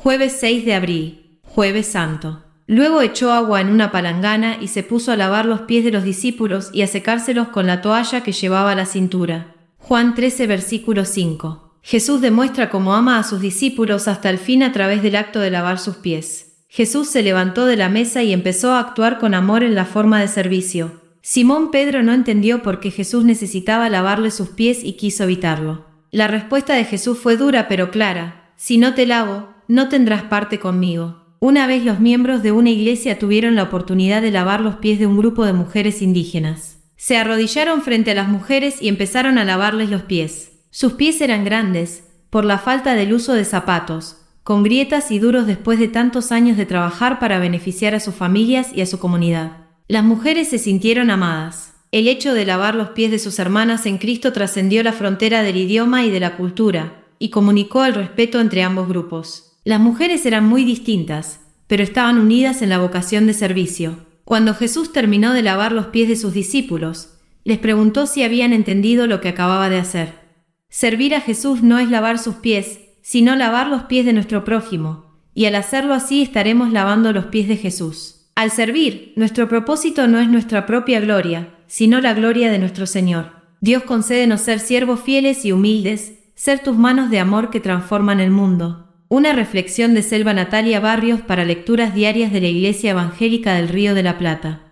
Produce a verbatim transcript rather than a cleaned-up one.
Jueves seis de abril, Jueves Santo. Luego echó agua en una palangana y se puso a lavar los pies de los discípulos y a secárselos con la toalla que llevaba a la cintura. Juan trece, versículo cinco. Jesús demuestra cómo ama a sus discípulos hasta el fin a través del acto de lavar sus pies. Jesús se levantó de la mesa y empezó a actuar con amor en la forma de servicio. Simón Pedro no entendió por qué Jesús necesitaba lavarle sus pies y quiso evitarlo. La respuesta de Jesús fue dura pero clara: si no te lavo, no tendrás parte conmigo. Una vez los miembros de una iglesia tuvieron la oportunidad de lavar los pies de un grupo de mujeres indígenas. Se arrodillaron frente a las mujeres y empezaron a lavarles los pies. Sus pies eran grandes, por la falta del uso de zapatos, con grietas y duros después de tantos años de trabajar para beneficiar a sus familias y a su comunidad. Las mujeres se sintieron amadas. El hecho de lavar los pies de sus hermanas en Cristo trascendió la frontera del idioma y de la cultura, y comunicó el respeto entre ambos grupos. Las mujeres eran muy distintas, pero estaban unidas en la vocación de servicio. Cuando Jesús terminó de lavar los pies de sus discípulos, les preguntó si habían entendido lo que acababa de hacer. Servir a Jesús no es lavar sus pies, sino lavar los pies de nuestro prójimo, y al hacerlo así estaremos lavando los pies de Jesús. Al servir, nuestro propósito no es nuestra propia gloria, sino la gloria de nuestro Señor. Dios concédenos ser siervos fieles y humildes, ser tus manos de amor que transforman el mundo. Una reflexión de Selva Natalia Barrios para lecturas diarias de la Iglesia Evangélica del Río de la Plata.